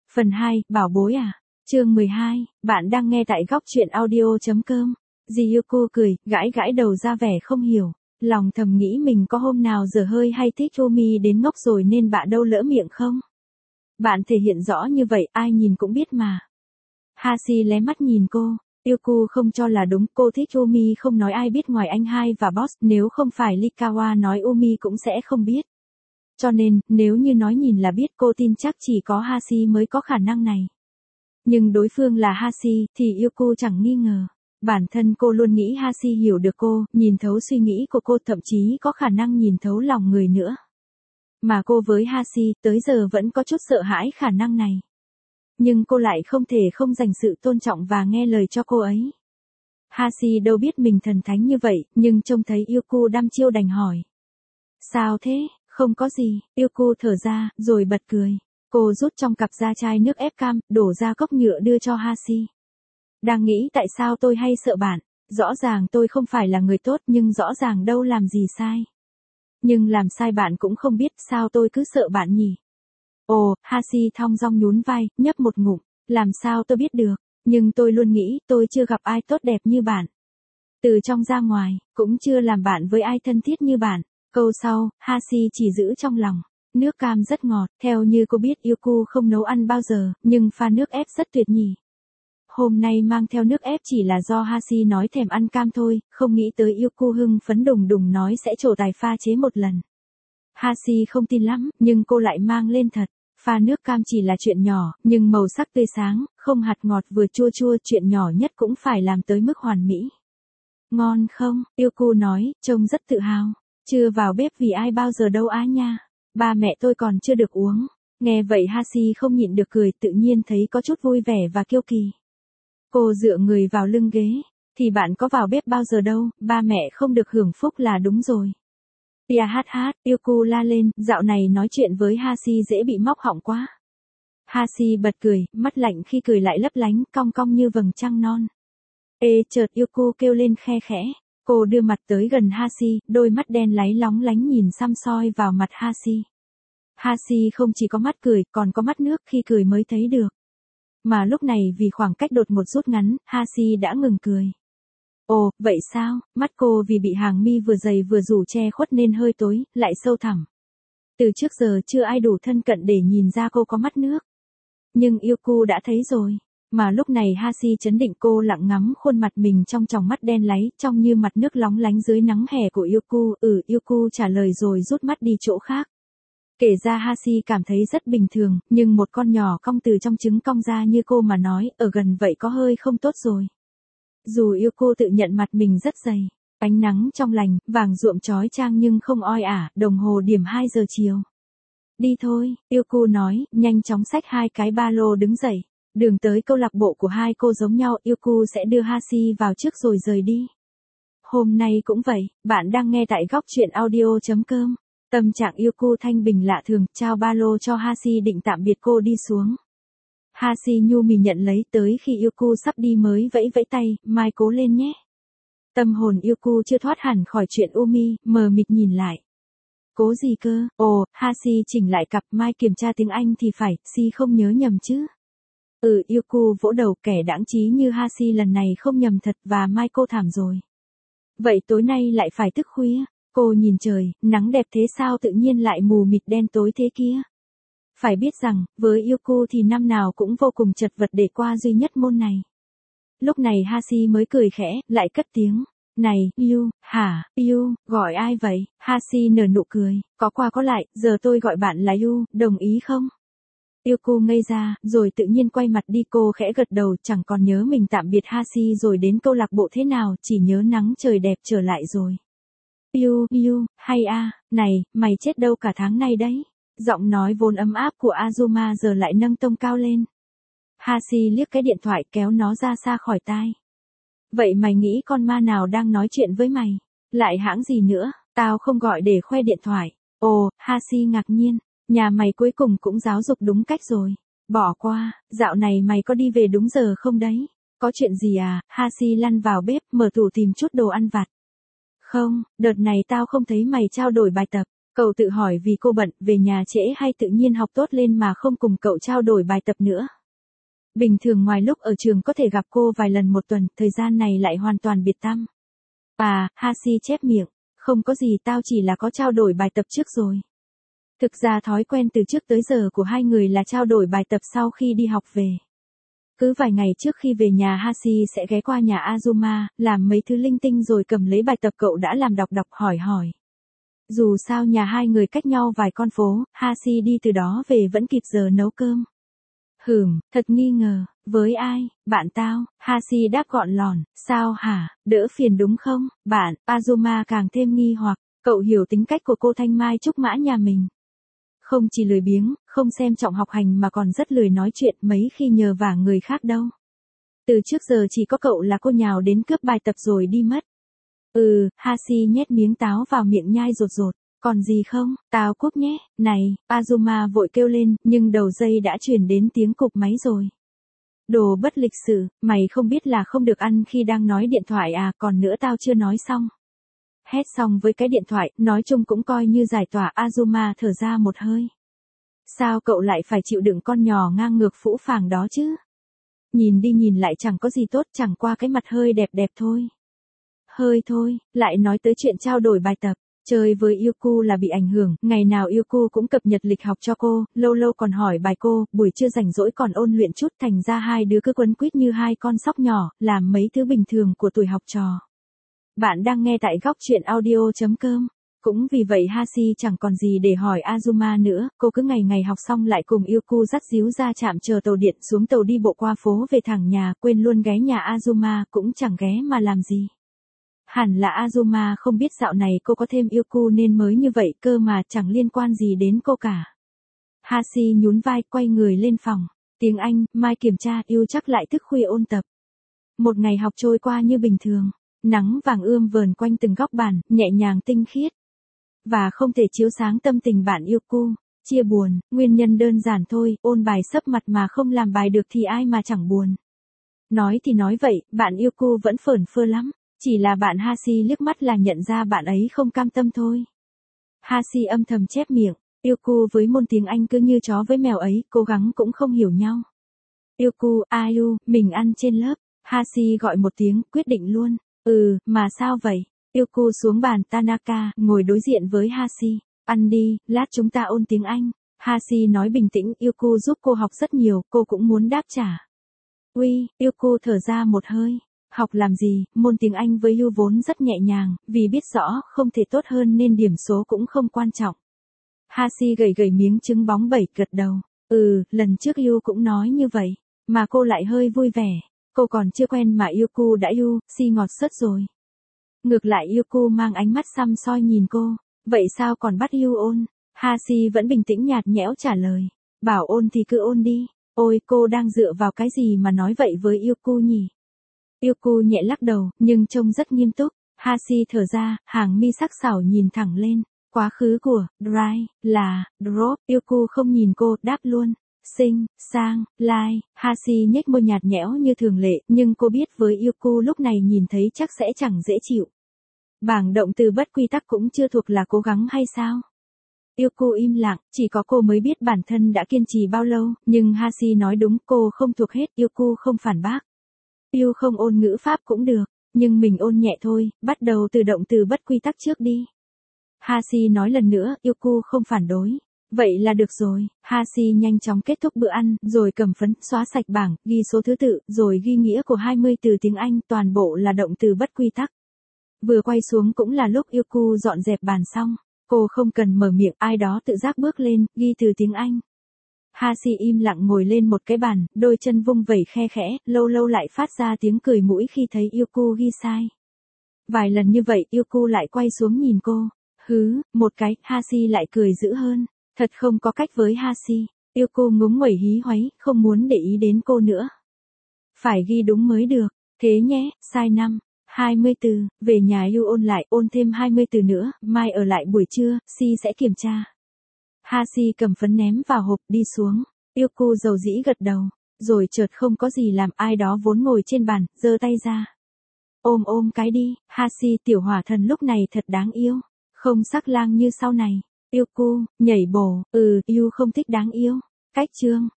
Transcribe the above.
Phần 2, bảo bối à? Chương 12, bạn đang nghe tại góc truyện audio.com. Ji Yuko cười, gãi gãi đầu ra vẻ không hiểu, lòng thầm nghĩ mình có hôm nào dở hơi hay thích Umi đến ngốc rồi nên bạ đâu lỡ miệng không? Bạn thể hiện rõ như vậy, ai nhìn cũng biết mà. Hashi lé mắt nhìn cô, Yuko không cho là đúng, cô thích Umi không nói ai biết ngoài anh hai và boss, nếu không phải Likawa nói Umi cũng sẽ không biết. Cho nên, nếu như nói nhìn là biết, cô tin chắc chỉ có Hashi mới có khả năng này. Nhưng đối phương là Hashi, thì Yuko chẳng nghi ngờ. Bản thân cô luôn nghĩ Hashi hiểu được cô, nhìn thấu suy nghĩ của cô, thậm chí có khả năng nhìn thấu lòng người nữa. Mà cô với Hashi, tới giờ vẫn có chút sợ hãi khả năng này. Nhưng cô lại không thể không dành sự tôn trọng và nghe lời cho cô ấy. Hashi đâu biết mình thần thánh như vậy, nhưng trông thấy Yuko đăm chiêu đành hỏi. Sao thế? Không có gì, Yuko thở ra, rồi bật cười. Cô rút trong cặp ra chai nước ép cam, đổ ra cốc nhựa đưa cho Hashi. Đang nghĩ tại sao tôi hay sợ bạn, rõ ràng tôi không phải là người tốt nhưng rõ ràng đâu làm gì sai. Nhưng làm sai bạn cũng không biết, sao tôi cứ sợ bạn nhỉ? Ồ, Hashi thong dong nhún vai, nhấp một ngụm, làm sao tôi biết được, nhưng tôi luôn nghĩ tôi chưa gặp ai tốt đẹp như bạn. Từ trong ra ngoài, cũng chưa làm bạn với ai thân thiết như bạn. Câu sau, Hashi chỉ giữ trong lòng. Nước cam rất ngọt, theo như cô biết Yuko không nấu ăn bao giờ, nhưng pha nước ép rất tuyệt nhỉ. Hôm nay mang theo nước ép chỉ là do Hashi nói thèm ăn cam thôi, không nghĩ tới Yuko hưng phấn đùng đùng nói sẽ trổ tài pha chế một lần. Hashi không tin lắm, nhưng cô lại mang lên thật. Pha nước cam chỉ là chuyện nhỏ, nhưng màu sắc tươi sáng, không hạt ngọt vừa chua chua, chuyện nhỏ nhất cũng phải làm tới mức hoàn mỹ. Ngon không? Yuko nói, trông rất tự hào. Chưa vào bếp vì ai bao giờ đâu á nha. Ba mẹ tôi còn chưa được uống. Nghe vậy Hashi không nhịn được cười, tự nhiên thấy có chút vui vẻ và kiêu kỳ. Cô dựa người vào lưng ghế. Thì bạn có vào bếp bao giờ đâu, ba mẹ không được hưởng phúc là đúng rồi. Tia hát hát, Yuko la lên, dạo này nói chuyện với Hashi dễ bị móc họng quá. Hashi bật cười, mắt lạnh khi cười lại lấp lánh, cong cong như vầng trăng non. Ê chợt Yuko kêu lên khe khẽ. Cô đưa mặt tới gần Hashi, đôi mắt đen láy lóng lánh nhìn săm soi vào mặt Hashi. Hashi không chỉ có mắt cười, còn có mắt nước, khi cười mới thấy được. Mà lúc này vì khoảng cách đột ngột rút ngắn, Hashi đã ngừng cười. Ồ, vậy sao? Mắt cô vì bị hàng mi vừa dày vừa rủ che khuất nên hơi tối, lại sâu thẳm. Từ trước giờ chưa ai đủ thân cận để nhìn ra cô có mắt nước. Nhưng Yuko đã thấy rồi. Mà lúc này Hashi chấn định, cô lặng ngắm khuôn mặt mình trong tròng mắt đen láy, trông như mặt nước lóng lánh dưới nắng hè của Yuko. Yuko trả lời rồi rút mắt đi chỗ khác. Kể ra Hashi cảm thấy rất bình thường, nhưng một con nhỏ cong từ trong trứng cong ra như cô mà nói, ở gần vậy có hơi không tốt rồi. Dù Yuko tự nhận mặt mình rất dày, ánh nắng trong lành, vàng ruộm chói chang nhưng không oi ả, đồng hồ điểm 2 giờ chiều. Đi thôi, Yuko nói, nhanh chóng xách hai cái ba lô đứng dậy. Đường tới câu lạc bộ của hai cô giống nhau, Yuko sẽ đưa Hashi vào trước rồi rời đi. Hôm nay cũng vậy, bạn đang nghe tại góc truyện audio.com. Tâm trạng Yuko thanh bình lạ thường, trao ba lô cho Hashi định tạm biệt cô đi xuống. Hashi nhu mì nhận lấy, tới khi Yuko sắp đi mới vẫy vẫy tay, mai cố lên nhé. Tâm hồn Yuko chưa thoát hẳn khỏi chuyện Umi, mờ mịt nhìn lại. Cố gì cơ? Ồ, Hashi chỉnh lại cặp, mai kiểm tra tiếng Anh thì phải, si không nhớ nhầm chứ. Yuko vỗ đầu, kẻ đãng trí như Hashi lần này không nhầm thật, và mai cô thảm rồi. Vậy tối nay lại phải thức khuya. Cô nhìn trời, nắng đẹp thế sao tự nhiên lại mù mịt đen tối thế kia. Phải biết rằng, với Yuko thì năm nào cũng vô cùng chật vật để qua duy nhất môn này. Lúc này Hashi mới cười khẽ, lại cất tiếng. Này, Yu, hả, Yu, gọi ai vậy? Hashi nở nụ cười, có qua có lại, giờ tôi gọi bạn là Yu, đồng ý không? Yuko ngây ra, rồi tự nhiên quay mặt đi, cô khẽ gật đầu, chẳng còn nhớ mình tạm biệt Hashi rồi đến câu lạc bộ thế nào, chỉ nhớ nắng trời đẹp trở lại rồi. Yu, hay này, mày chết đâu cả tháng nay đấy. Giọng nói vốn ấm áp của Azuma giờ lại nâng tông cao lên. Hashi liếc cái điện thoại, kéo nó ra xa khỏi tai. Vậy mày nghĩ con ma nào đang nói chuyện với mày? Lại hãng gì nữa, tao không gọi để khoe điện thoại. Ồ, Hashi ngạc nhiên, nhà mày cuối cùng cũng giáo dục đúng cách rồi. Bỏ qua, dạo này mày có đi về đúng giờ không đấy? Có chuyện gì à? Hashi lăn vào bếp, mở tủ tìm chút đồ ăn vặt. Không, đợt này tao không thấy mày trao đổi bài tập. Cậu tự hỏi vì cô bận, về nhà trễ hay tự nhiên học tốt lên mà không cùng cậu trao đổi bài tập nữa. Bình thường ngoài lúc ở trường có thể gặp cô vài lần một tuần, thời gian này lại hoàn toàn biệt tăm. Hashi chép miệng, không có gì, tao chỉ là có trao đổi bài tập trước rồi. Thực ra thói quen từ trước tới giờ của hai người là trao đổi bài tập sau khi đi học về. Cứ vài ngày trước khi về nhà Hashi sẽ ghé qua nhà Azuma, làm mấy thứ linh tinh rồi cầm lấy bài tập cậu đã làm đọc hỏi hỏi. Dù sao nhà hai người cách nhau vài con phố, Hashi đi từ đó về vẫn kịp giờ nấu cơm. Thật nghi ngờ, với ai, bạn tao, Hashi đáp gọn lòn, sao hả, đỡ phiền đúng không, bạn, Azuma càng thêm nghi hoặc, cậu hiểu tính cách của cô Thanh Mai Trúc Mã nhà mình. Không chỉ lười biếng, không xem trọng học hành mà còn rất lười nói chuyện mấy khi nhờ vả người khác đâu. Từ trước giờ chỉ có cậu là cô nhào đến cướp bài tập rồi đi mất. Hashi nhét miếng táo vào miệng nhai rột rột. Còn gì không, tao cúp nhé, này, Azuma vội kêu lên, nhưng đầu dây đã truyền đến tiếng cục máy rồi. Đồ bất lịch sự, mày không biết là không được ăn khi đang nói điện thoại à, còn nữa tao chưa nói xong. Hét xong với cái điện thoại, nói chung cũng coi như giải tỏa. Azuma thở ra một hơi. Sao cậu lại phải chịu đựng con nhỏ ngang ngược phũ phàng đó chứ? Nhìn đi nhìn lại chẳng có gì tốt, chẳng qua cái mặt hơi đẹp đẹp thôi. Hơi thôi, lại nói tới chuyện trao đổi bài tập. Chơi với Yuku là bị ảnh hưởng, ngày nào Yuku cũng cập nhật lịch học cho cô, lâu lâu còn hỏi bài cô, buổi trưa rảnh rỗi còn ôn luyện chút, thành ra hai đứa cứ quấn quýt như hai con sóc nhỏ, làm mấy thứ bình thường của tuổi học trò. Bạn đang nghe tại góc truyện audio.com. Cũng vì vậy Hashi chẳng còn gì để hỏi Azuma nữa, cô cứ ngày ngày học xong lại cùng Yuku dắt díu ra trạm chờ tàu điện, xuống tàu đi bộ qua phố về thẳng nhà, quên luôn ghé nhà Azuma, cũng chẳng ghé mà làm gì. Hẳn là Azuma không biết dạo này cô có thêm Yuku nên mới như vậy cơ mà, chẳng liên quan gì đến cô cả. Hashi nhún vai quay người lên phòng. Tiếng Anh, mai kiểm tra, yêu chắc lại thức khuya ôn tập. Một ngày học trôi qua như bình thường. Nắng vàng ươm vờn quanh từng góc bàn, nhẹ nhàng tinh khiết. Và không thể chiếu sáng tâm tình bạn Yuku. Chia buồn, nguyên nhân đơn giản thôi, ôn bài sấp mặt mà không làm bài được thì ai mà chẳng buồn. Nói thì nói vậy, bạn Yuku vẫn phởn phơ lắm. Chỉ là bạn Hashi liếc mắt là nhận ra bạn ấy không cam tâm thôi. Hashi âm thầm chép miệng, Yuku với môn tiếng Anh cứ như chó với mèo ấy, cố gắng cũng không hiểu nhau. Yuku, Ayu, mình ăn trên lớp. Hashi gọi một tiếng, quyết định luôn. Mà sao vậy? Yuku xuống bàn Tanaka, ngồi đối diện với Hashi. Ăn đi, lát chúng ta ôn tiếng Anh. Hashi nói bình tĩnh, Yuku giúp cô học rất nhiều, cô cũng muốn đáp trả. Yuku thở ra một hơi. Học làm gì, môn tiếng Anh với Yu vốn rất nhẹ nhàng, vì biết rõ không thể tốt hơn nên điểm số cũng không quan trọng. Hashi gẩy miếng trứng bóng bẩy, gật đầu. Lần trước Yu cũng nói như vậy, mà cô lại hơi vui vẻ. Cô còn chưa quen mà Yuku đã si ngọt sớt rồi. Ngược lại Yuku mang ánh mắt săm soi nhìn cô, vậy sao còn bắt Yu ôn? Hashi vẫn bình tĩnh nhạt nhẽo trả lời. Bảo ôn thì cứ ôn đi. Ôi, cô đang dựa vào cái gì mà nói vậy với Yuku nhỉ? Yuku nhẹ lắc đầu, nhưng trông rất nghiêm túc. Hashi thở ra, hàng mi sắc sảo nhìn thẳng lên. Quá khứ của dry là drop. Yuku không nhìn cô, đáp luôn. Sinh, sang, lai. Hashi nhếch môi nhạt nhẽo như thường lệ, nhưng cô biết với Yuku lúc này nhìn thấy chắc sẽ chẳng dễ chịu. Bảng động từ bất quy tắc cũng chưa thuộc là cố gắng hay sao? Yuku im lặng, chỉ có cô mới biết bản thân đã kiên trì bao lâu, nhưng Hashi nói đúng, cô không thuộc hết. Yuku không phản bác. Yu không ôn ngữ pháp cũng được, nhưng mình ôn nhẹ thôi, bắt đầu từ động từ bất quy tắc trước đi. Hashi nói lần nữa, Yuku không phản đối. Vậy là được rồi. Hashi nhanh chóng kết thúc bữa ăn, rồi cầm phấn, xóa sạch bảng, ghi số thứ tự, rồi ghi nghĩa của 20 từ tiếng Anh, toàn bộ là động từ bất quy tắc. Vừa quay xuống cũng là lúc Yuku dọn dẹp bàn xong. Cô không cần mở miệng, ai đó tự giác bước lên, ghi từ tiếng Anh. Hashi im lặng ngồi lên một cái bàn, đôi chân vung vẩy khe khẽ, lâu lâu lại phát ra tiếng cười mũi khi thấy Yuku ghi sai. Vài lần như vậy Yuku lại quay xuống nhìn cô. Một cái, Hashi lại cười dữ hơn. Thật không có cách với Hashi. Yuku ngúng nguẩy hí hoáy, không muốn để ý đến cô nữa. Phải ghi đúng mới được. Thế nhé, sai 5. 20 từ, về nhà Yu ôn lại, ôn thêm 20 từ nữa, mai ở lại buổi trưa, Si sẽ kiểm tra. Hashi cầm phấn ném vào hộp, đi xuống. Yuku dầu dĩ gật đầu, rồi chợt không có gì làm, ai đó vốn ngồi trên bàn, giơ tay ra. Ôm cái đi. Hashi tiểu hỏa thần lúc này thật đáng yêu, không sắc lang như sau này. Yuku, nhảy bổ, Yu không thích đáng yêu. Cách chương.